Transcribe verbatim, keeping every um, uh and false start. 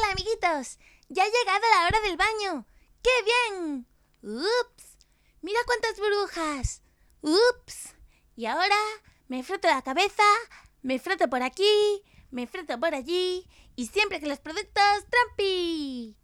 Hola, amiguitos. Ya ha llegado la hora del baño. ¡Qué bien! ¡Ups! Mira cuántas burbujas. ¡Ups! Y ahora me froto la cabeza, me froto por aquí, me froto por allí y siempre que los productos ¡trampi!